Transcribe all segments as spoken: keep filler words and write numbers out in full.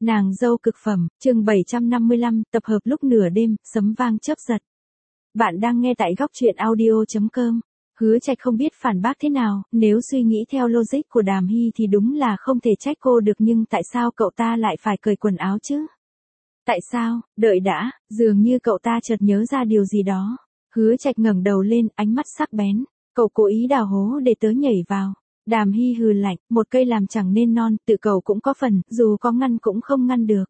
Nàng dâu cực phẩm, chương bảy trăm năm mươi lăm, tập hợp lúc nửa đêm, sấm vang chớp giật. Bạn đang nghe tại góc truyện audio chấm com. Hứa Trạch không biết phản bác thế nào, nếu suy nghĩ theo logic của Đàm Hy thì đúng là không thể trách cô được, nhưng tại sao cậu ta lại phải cởi quần áo chứ? Tại sao? Đợi đã, dường như cậu ta chợt nhớ ra điều gì đó. Hứa Trạch ngẩng đầu lên, ánh mắt sắc bén. Cậu cố ý đào hố để tớ nhảy vào. Đàm Hy hừ lạnh, một cây làm chẳng nên non, tự cậu cũng có phần, dù có ngăn cũng không ngăn được.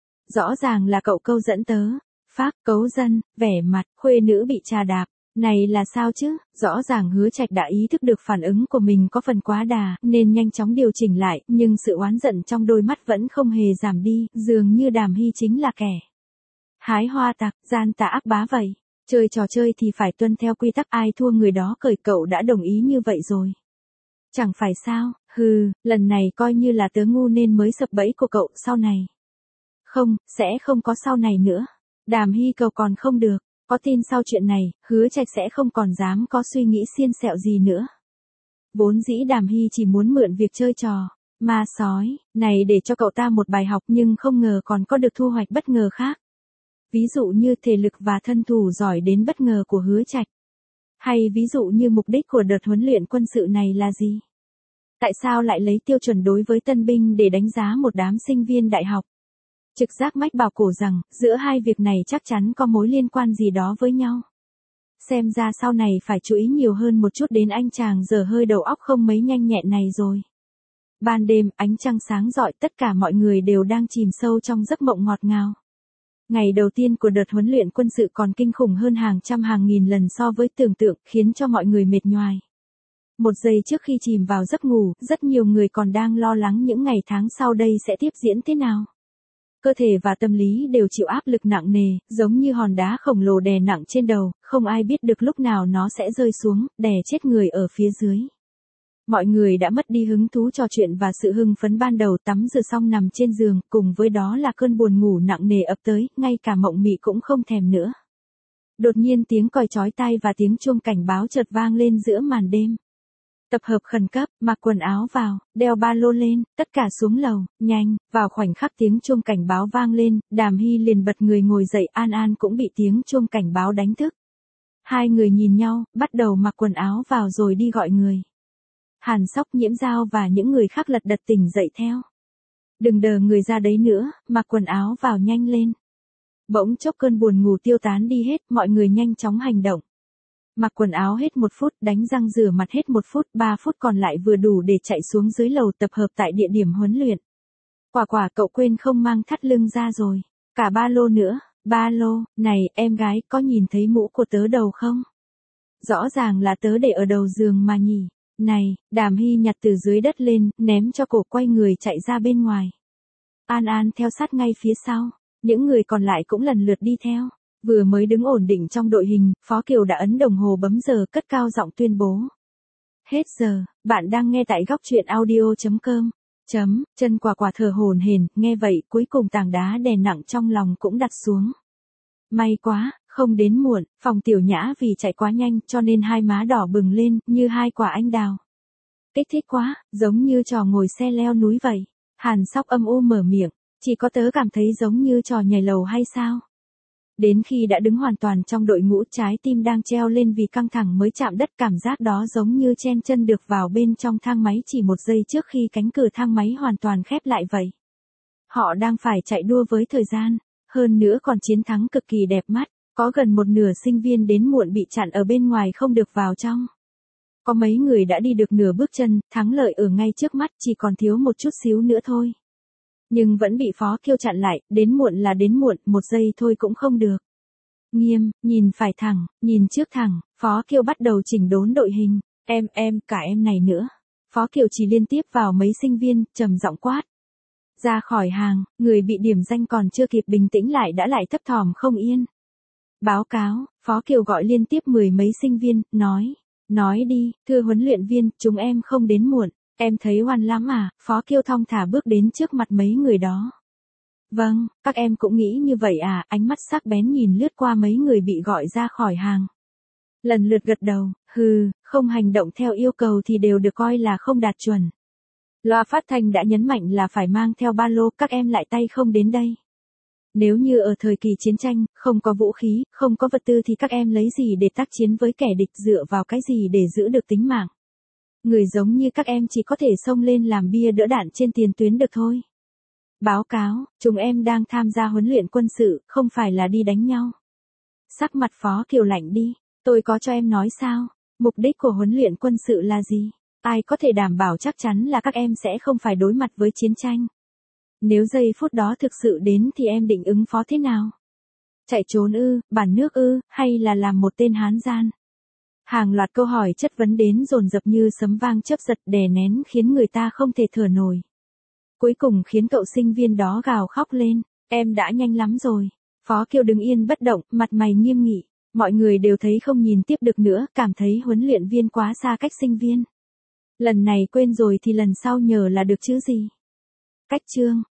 Rõ ràng là cậu câu dẫn tớ. Phác, cấu dân, vẻ mặt, khuê nữ bị trà đạp. Này là sao chứ? Rõ ràng Hứa Trạch đã ý thức được phản ứng của mình có phần quá đà, nên nhanh chóng điều chỉnh lại, nhưng sự oán giận trong đôi mắt vẫn không hề giảm đi, dường như Đàm Hy chính là kẻ hái hoa tặc, gian tà ác bá vậy. Chơi trò chơi thì phải tuân theo quy tắc, ai thua người đó cởi, cậu đã đồng ý như vậy rồi. Chẳng phải sao, hừ, lần này coi như là tớ ngu nên mới sập bẫy của cậu, sau này. Không, sẽ không có sau này nữa. Đàm Hy cầu còn không được, có tin sau chuyện này, Hứa Trạch sẽ không còn dám có suy nghĩ xiên xẹo gì nữa. Vốn dĩ Đàm Hy chỉ muốn mượn việc chơi trò ma sói này để cho cậu ta một bài học, nhưng không ngờ còn có được thu hoạch bất ngờ khác. Ví dụ như thể lực và thân thủ giỏi đến bất ngờ của Hứa Trạch. Hay ví dụ như mục đích của đợt huấn luyện quân sự này là gì? Tại sao lại lấy tiêu chuẩn đối với tân binh để đánh giá một đám sinh viên đại học? Trực giác mách bảo cổ rằng, giữa hai việc này chắc chắn có mối liên quan gì đó với nhau. Xem ra sau này phải chú ý nhiều hơn một chút đến anh chàng giờ hơi đầu óc không mấy nhanh nhẹn này rồi. Ban đêm, ánh trăng sáng rọi, tất cả mọi người đều đang chìm sâu trong giấc mộng ngọt ngào. Ngày đầu tiên của đợt huấn luyện quân sự còn kinh khủng hơn hàng trăm hàng nghìn lần so với tưởng tượng, khiến cho mọi người mệt nhoài. Một giây trước khi chìm vào giấc ngủ, rất nhiều người còn đang lo lắng những ngày tháng sau đây sẽ tiếp diễn thế nào. Cơ thể và tâm lý đều chịu áp lực nặng nề, giống như hòn đá khổng lồ đè nặng trên đầu, không ai biết được lúc nào nó sẽ rơi xuống, đè chết người ở phía dưới. Mọi người đã mất đi hứng thú trò chuyện và sự hưng phấn ban đầu, tắm rửa xong nằm trên giường, cùng với đó là cơn buồn ngủ nặng nề ập tới, ngay cả mộng mị cũng không thèm nữa. Đột nhiên tiếng còi chói tai và tiếng chuông cảnh báo chợt vang lên giữa màn đêm. Tập hợp khẩn cấp, mặc quần áo vào, đeo ba lô lên, tất cả xuống lầu, nhanh. Vào khoảnh khắc tiếng chuông cảnh báo vang lên, Đàm Hy liền bật người ngồi dậy, An An cũng bị tiếng chuông cảnh báo đánh thức. Hai người nhìn nhau, bắt đầu mặc quần áo vào rồi đi gọi người. Hàn Sóc, Nhiễm Giao và những người khác lật đật tỉnh dậy theo. Đừng đờ người ra đấy nữa, mặc quần áo vào nhanh lên. Bỗng chốc cơn buồn ngủ tiêu tán đi hết, mọi người nhanh chóng hành động. Mặc quần áo hết một phút, đánh răng rửa mặt hết một phút, ba phút còn lại vừa đủ để chạy xuống dưới lầu tập hợp tại địa điểm huấn luyện. Quả quả cậu quên không mang thắt lưng ra rồi. Cả ba lô nữa. Ba lô, này, em gái, có nhìn thấy mũ của tớ đầu không? Rõ ràng là tớ để ở đầu giường mà nhỉ. Này, Đàm Hy nhặt từ dưới đất lên, ném cho cổ, quay người chạy ra bên ngoài. An An theo sát ngay phía sau. Những người còn lại cũng lần lượt đi theo. Vừa mới đứng ổn định trong đội hình, Phó Kiều đã ấn đồng hồ bấm giờ, cất cao giọng tuyên bố. Hết giờ, bạn đang nghe tại góc truyện audio chấm com. Chấm, chân quả quả thở hổn hển, nghe vậy cuối cùng tảng đá đè nặng trong lòng cũng đặt xuống. May quá, không đến muộn, Phòng Tiểu Nhã vì chạy quá nhanh cho nên hai má đỏ bừng lên, như hai quả anh đào. Kích thích quá, giống như trò ngồi xe leo núi vậy. Hàn Sóc âm u mở miệng, chỉ có tớ cảm thấy giống như trò nhảy lầu hay sao? Đến khi đã đứng hoàn toàn trong đội ngũ, trái tim đang treo lên vì căng thẳng mới chạm đất, cảm giác đó giống như chen chân được vào bên trong thang máy chỉ một giây trước khi cánh cửa thang máy hoàn toàn khép lại vậy. Họ đang phải chạy đua với thời gian, hơn nữa còn chiến thắng cực kỳ đẹp mắt, có gần một nửa sinh viên đến muộn bị chặn ở bên ngoài không được vào trong. Có mấy người đã đi được nửa bước chân, thắng lợi ở ngay trước mắt, chỉ còn thiếu một chút xíu nữa thôi. Nhưng vẫn bị Phó Kiều chặn lại, đến muộn là đến muộn, một giây thôi cũng không được. Nghiêm, nhìn phải thẳng, nhìn trước thẳng, Phó Kiều bắt đầu chỉnh đốn đội hình, em, em, cả em này nữa. Phó Kiều chỉ liên tiếp vào mấy sinh viên, trầm giọng quát. Ra khỏi hàng, người bị điểm danh còn chưa kịp bình tĩnh lại đã lại thấp thỏm không yên. Báo cáo, Phó Kiều gọi liên tiếp mười mấy sinh viên, nói, nói đi, thưa huấn luyện viên, chúng em không đến muộn. Em thấy oan lắm à? Phó Kiều thong thả bước đến trước mặt mấy người đó. Vâng, các em cũng nghĩ như vậy à? Ánh mắt sắc bén nhìn lướt qua mấy người bị gọi ra khỏi hàng. Lần lượt gật đầu, hừ, không hành động theo yêu cầu thì đều được coi là không đạt chuẩn. Loa phát thanh đã nhấn mạnh là phải mang theo ba lô, các em lại tay không đến đây. Nếu như ở thời kỳ chiến tranh, không có vũ khí, không có vật tư thì các em lấy gì để tác chiến với kẻ địch, dựa vào cái gì để giữ được tính mạng. Người giống như các em chỉ có thể xông lên làm bia đỡ đạn trên tiền tuyến được thôi. Báo cáo, chúng em đang tham gia huấn luyện quân sự, không phải là đi đánh nhau. Sắc mặt Phó Kiều lạnh đi, tôi có cho em nói sao, mục đích của huấn luyện quân sự là gì? Ai có thể đảm bảo chắc chắn là các em sẽ không phải đối mặt với chiến tranh? Nếu giây phút đó thực sự đến thì em định ứng phó thế nào? Chạy trốn ư, bàn nước ư, hay là làm một tên hán gian? Hàng loạt câu hỏi chất vấn đến dồn dập như sấm vang chớp giật, đè nén khiến người ta không thể thở nổi. Cuối cùng khiến cậu sinh viên đó gào khóc lên, em đã nhanh lắm rồi. Phó Kiều đứng yên bất động, mặt mày nghiêm nghị. Mọi người đều thấy không nhìn tiếp được nữa, cảm thấy huấn luyện viên quá xa cách sinh viên. Lần này quên rồi thì lần sau nhờ là được chứ gì. Cách chương